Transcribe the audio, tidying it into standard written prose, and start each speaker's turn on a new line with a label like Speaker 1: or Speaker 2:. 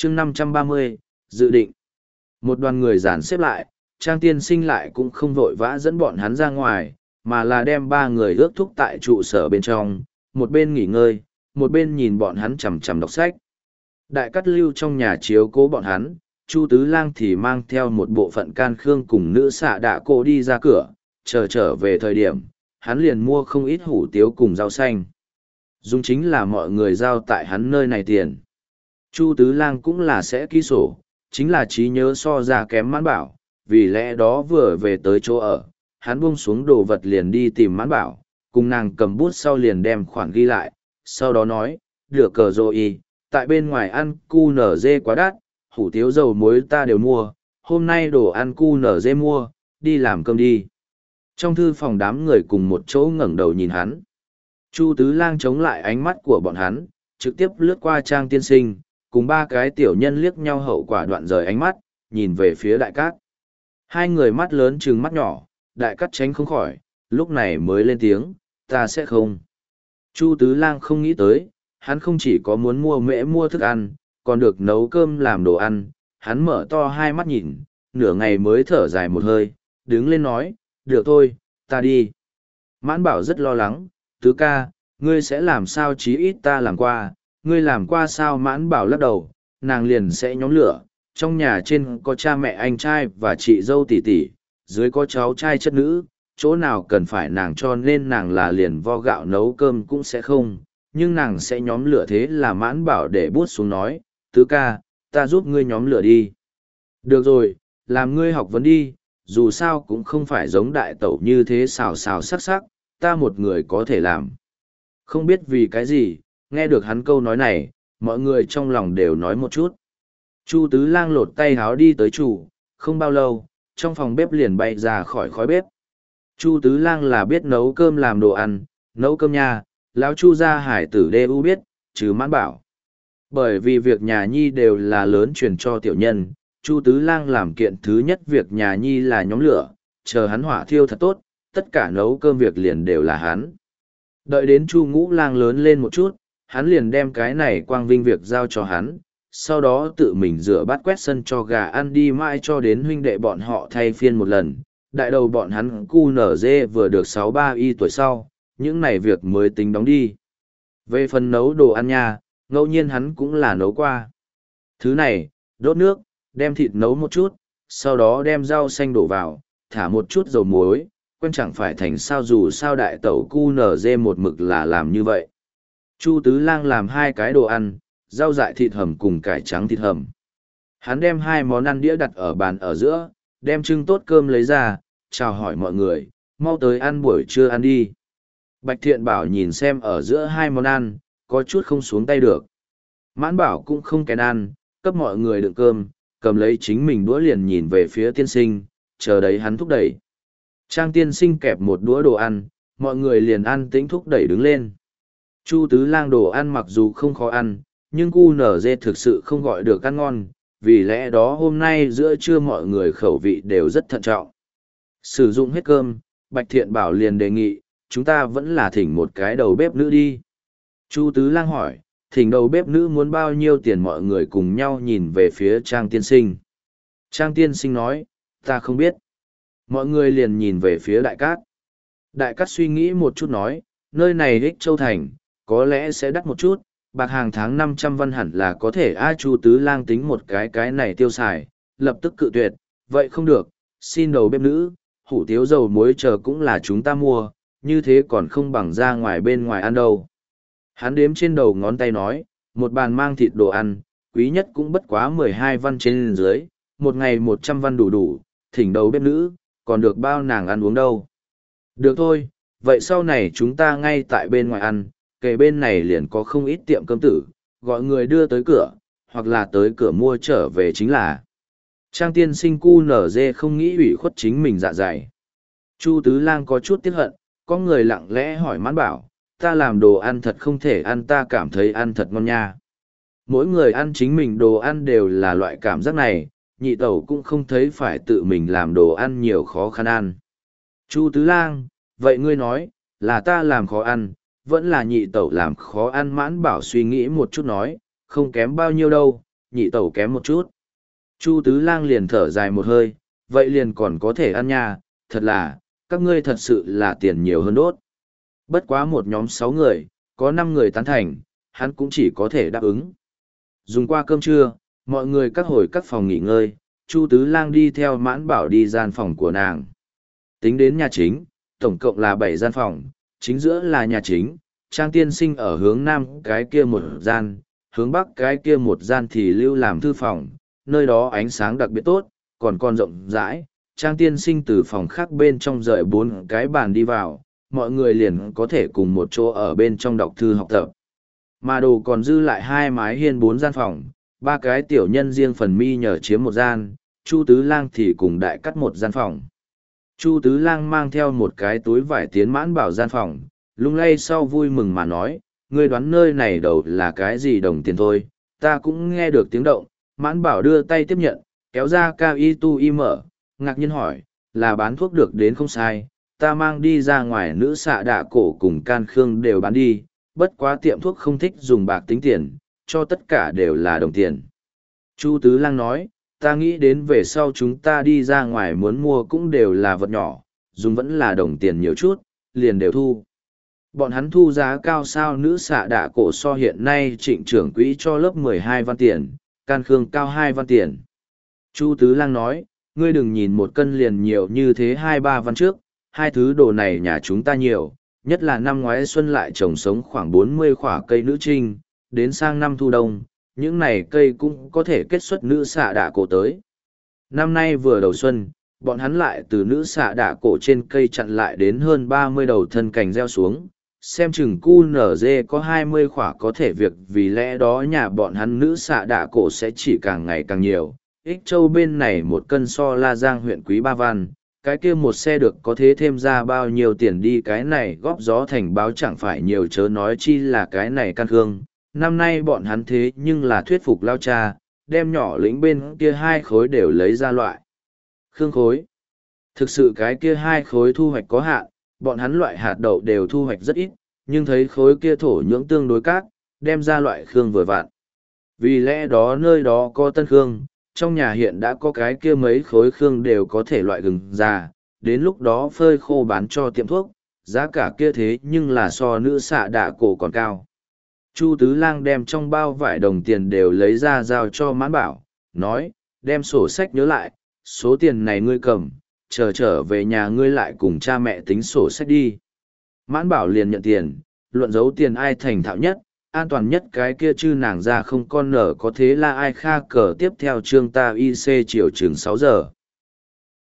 Speaker 1: chương 530, dự định. Một đoàn người dàn xếp lại, Trang tiên sinh lại cũng không vội vã dẫn bọn hắn ra ngoài, mà là đem ba người ước thúc tại trụ sở bên trong, một bên nghỉ ngơi, một bên nhìn bọn hắn chằm chằm đọc sách. Đại Cát Lưu trong nhà chiếu cố bọn hắn, Chu Tứ Lang thì mang theo một bộ phận can khương cùng nữ xạ đạ cô đi ra cửa, trở về thời điểm, hắn liền mua không ít hủ tiếu cùng rau xanh. Dùng chính là mọi người giao tại hắn nơi này tiền. Chu Tứ Lang cũng là sẽ ký sổ, chính là trí nhớ so ra kém Mãn Bảo, vì lẽ đó vừa về tới chỗ ở, hắn buông xuống đồ vật liền đi tìm Mãn Bảo, cùng nàng cầm bút sau liền đem khoản ghi lại, sau đó nói, được cờ rồi, tại bên ngoài ăn cu nở dê quá đắt, hủ tiếu dầu muối ta đều mua, hôm nay đồ ăn cu nở dê mua, đi làm cơm đi. Trong thư phòng đám người cùng một chỗ ngẩng đầu nhìn hắn. Chu Tứ Lang chống lại ánh mắt của bọn hắn, trực tiếp lướt qua Trang tiên sinh, cùng ba cái tiểu nhân liếc nhau hậu quả đoạn rời ánh mắt, nhìn về phía Đại Cát. Hai người mắt lớn trừng mắt nhỏ, Đại Cát tránh không khỏi, lúc này mới lên tiếng, ta sẽ không. Chu Tứ Lang không nghĩ tới, hắn không chỉ có muốn mua thức ăn, còn được nấu cơm làm đồ ăn, hắn mở to hai mắt nhìn, nửa ngày mới thở dài một hơi, đứng lên nói, được thôi, ta đi. Mãn Bảo rất lo lắng, Tứ ca, ngươi sẽ làm sao chí ít ta làm qua, ngươi làm qua sao? Mãn Bảo lắc đầu, nàng liền sẽ nhóm lửa, trong nhà trên có cha mẹ anh trai và chị dâu tỷ tỷ, dưới có cháu trai chất nữ, chỗ nào cần phải nàng cho nên nàng là liền vo gạo nấu cơm cũng sẽ không, nhưng nàng sẽ nhóm lửa. Thế là Mãn Bảo để bút xuống nói, Tứ ca, ta giúp ngươi nhóm lửa đi. Được rồi, làm ngươi học vấn đi, dù sao cũng không phải giống đại tẩu như thế xào xào sắc sắc, ta một người có thể làm. Không biết vì cái gì, nghe được hắn câu nói này, mọi người trong lòng đều nói một chút. Chu Tứ Lang lột tay háo đi tới chủ, không bao lâu, trong phòng bếp liền bay ra khỏi khói bếp. Chu Tứ Lang là biết nấu cơm làm đồ ăn, nấu cơm nha, lão Chu gia hải tử đê u biết, chứ Mãn Bảo. Bởi vì việc nhà nhi đều là lớn truyền cho tiểu nhân, Chu Tứ Lang làm kiện thứ nhất việc nhà nhi là nhóm lửa, chờ hắn hỏa thiêu thật tốt, tất cả nấu cơm việc liền đều là hắn. Đợi đến Chu Ngũ Lang lớn lên một chút, hắn liền đem cái này quang vinh việc giao cho hắn, sau đó tự mình rửa bát quét sân cho gà ăn đi mãi cho đến huynh đệ bọn họ thay phiên một lần. Đại đầu bọn hắn cu nở dê vừa được 6-3 y tuổi sau, những này việc mới tính đóng đi. Về phần nấu đồ ăn nha, ngẫu nhiên hắn cũng là nấu qua. Thứ này, đốt nước, đem thịt nấu một chút, sau đó đem rau xanh đổ vào, thả một chút dầu muối, quen chẳng phải thành sao dù sao đại tẩu cu nở dê một mực là làm như vậy. Chu Tứ Lang làm hai cái đồ ăn, rau dại thịt hầm cùng cải trắng thịt hầm. Hắn đem hai món ăn đĩa đặt ở bàn ở giữa, đem trưng tốt cơm lấy ra, chào hỏi mọi người, mau tới ăn buổi trưa ăn đi. Bạch Thiện Bảo nhìn xem ở giữa hai món ăn, có chút không xuống tay được. Mãn Bảo cũng không kén ăn, cấp mọi người đựng cơm, cầm lấy chính mình đũa liền nhìn về phía tiên sinh, chờ đấy hắn thúc đẩy. Trang tiên sinh kẹp một đũa đồ ăn, mọi người liền ăn tĩnh thúc đẩy đứng lên. Chu Tứ Lang đồ ăn mặc dù không khó ăn, nhưng cu nở dê thực sự không gọi được ăn ngon, vì lẽ đó hôm nay giữa trưa mọi người khẩu vị đều rất thận trọng. Sử dụng hết cơm, Bạch Thiện Bảo liền đề nghị, chúng ta vẫn là thỉnh một cái đầu bếp nữ đi. Chu Tứ Lang hỏi, thỉnh đầu bếp nữ muốn bao nhiêu tiền? Mọi người cùng nhau nhìn về phía Trang tiên sinh. Trang tiên sinh nói, ta không biết. Mọi người liền nhìn về phía Đại Cát. Đại Cát suy nghĩ một chút nói, nơi này Ích Châu Thành, có lẽ sẽ đắt một chút, bạc hàng tháng 500 văn hẳn là có thể. Chu Tứ Lang tính một cái này tiêu xài, lập tức cự tuyệt, vậy không được, xin đầu bếp nữ, hủ tiếu dầu muối chờ cũng là chúng ta mua, như thế còn không bằng ra ngoài bên ngoài ăn đâu. Hắn đếm trên đầu ngón tay nói, một bàn mang thịt đồ ăn, quý nhất cũng bất quá 12 văn trên dưới, một ngày 100 văn đủ, thỉnh đầu bếp nữ, còn được bao nàng ăn uống đâu. Được thôi, vậy sau này chúng ta ngay tại bên ngoài ăn, kề bên này liền có không ít tiệm cơm tử, gọi người đưa tới cửa, hoặc là tới cửa mua trở về chính là. Trang tiên sinh cu nở dê không nghĩ ủy khuất chính mình dạ dày. Chu Tứ Lang có chút tiếc hận, có người lặng lẽ hỏi Mãn Bảo, ta làm đồ ăn thật không thể ăn, ta cảm thấy ăn thật ngon nha. Mỗi người ăn chính mình đồ ăn đều là loại cảm giác này, nhị tẩu cũng không thấy phải tự mình làm đồ ăn nhiều khó khăn ăn. Chu Tứ Lang, vậy ngươi nói, là ta làm khó ăn, vẫn là nhị tẩu làm khó ăn? Mãn Bảo suy nghĩ một chút nói, không kém bao nhiêu đâu, nhị tẩu kém một chút. Chu Tứ Lang liền thở dài một hơi, vậy liền còn có thể ăn nha, thật là, các ngươi thật sự là tiền nhiều hơn đốt. Bất quá một nhóm 6 người, có 5 người tán thành, hắn cũng chỉ có thể đáp ứng. Dùng qua cơm trưa, mọi người các hồi các phòng nghỉ ngơi, Chu Tứ Lang đi theo Mãn Bảo đi gian phòng của nàng. Tính đến nhà chính, tổng cộng là 7 gian phòng, chính giữa là nhà chính, Trang Tiên Sinh ở hướng nam cái kia một gian, hướng bắc cái kia một gian thì lưu làm thư phòng, nơi đó ánh sáng đặc biệt tốt, còn rộng rãi. Trang Tiên Sinh từ phòng khác bên trong rời 4 cái bàn đi vào, mọi người liền có thể cùng một chỗ ở bên trong đọc thư học tập. Mà đồ còn dư lại 2 mái hiên 4 gian phòng, 3 cái tiểu nhân riêng phần mi nhờ chiếm một gian, Chu Tứ Lang thì cùng đại cắt một gian phòng. Chu Tứ Lang mang theo một cái túi vải tiến Mãn Bảo gian phòng, lung lay sau vui mừng mà nói, ngươi đoán nơi này đầu là cái gì đồng tiền thôi, ta cũng nghe được tiếng động. Mãn Bảo đưa tay tiếp nhận, kéo ra cao y tu y mở, ngạc nhiên hỏi, là bán thuốc được đến không sai, ta mang đi ra ngoài nữ xạ đạ cổ cùng can khương đều bán đi, bất quá tiệm thuốc không thích dùng bạc tính tiền, cho tất cả đều là đồng tiền. Chu Tứ Lang nói, ta nghĩ đến về sau chúng ta đi ra ngoài muốn mua cũng đều là vật nhỏ, dùng vẫn là đồng tiền nhiều chút, liền đều thu. Bọn hắn thu giá cao sao nữ xạ đạ cổ so hiện nay trịnh trưởng quỹ cho lớp 12 văn tiền, can khương cao 2 văn tiền. Chu Tứ Lang nói, ngươi đừng nhìn một cân liền nhiều như thế 2-3 văn trước, hai thứ đồ này nhà chúng ta nhiều, nhất là năm ngoái xuân lại trồng sống khoảng 40 khỏa cây nữ trinh, đến sang năm thu đông, những này cây cũng có thể kết xuất nữ xạ đạ cổ tới. Năm nay vừa đầu xuân, bọn hắn lại từ nữ xạ đạ cổ trên cây chặn lại đến hơn 30 đầu thân cành gieo xuống, xem chừng cu nở dê có 20 khỏa có thể việc, vì lẽ đó nhà bọn hắn nữ xạ đạ cổ sẽ chỉ càng ngày càng nhiều. Ích Châu bên này một cân so La Giang huyện Quý Ba Văn, cái kia một xe được có thế thêm ra bao nhiêu tiền đi, cái này góp gió thành báo chẳng phải nhiều, chớ nói chi là cái này can khương. Năm nay bọn hắn thế nhưng là thuyết phục lao cha, đem nhỏ lĩnh bên kia 2 khối đều lấy ra loại khương khối. Thực sự cái kia 2 khối thu hoạch có hạn, bọn hắn loại hạt đậu đều thu hoạch rất ít, nhưng thấy khối kia thổ nhưỡng tương đối cát, đem ra loại khương vừa vặn. Vì lẽ đó nơi đó có tân khương, trong nhà hiện đã có cái kia mấy khối khương đều có thể loại gừng già, đến lúc đó phơi khô bán cho tiệm thuốc, giá cả kia thế nhưng là so nữ xạ đạ cổ còn cao. Chu Tứ Lang đem trong bao vải đồng tiền đều lấy ra giao cho Mãn Bảo, nói, đem sổ sách nhớ lại, số tiền này ngươi cầm, trở về nhà ngươi lại cùng cha mẹ tính sổ sách đi. Mãn Bảo liền nhận tiền, luận giấu tiền ai thành thạo nhất, an toàn nhất cái kia chứ nàng ra không con nở có thế là ai kha cờ. Tiếp theo chương ta IC chiều chừng 6 giờ.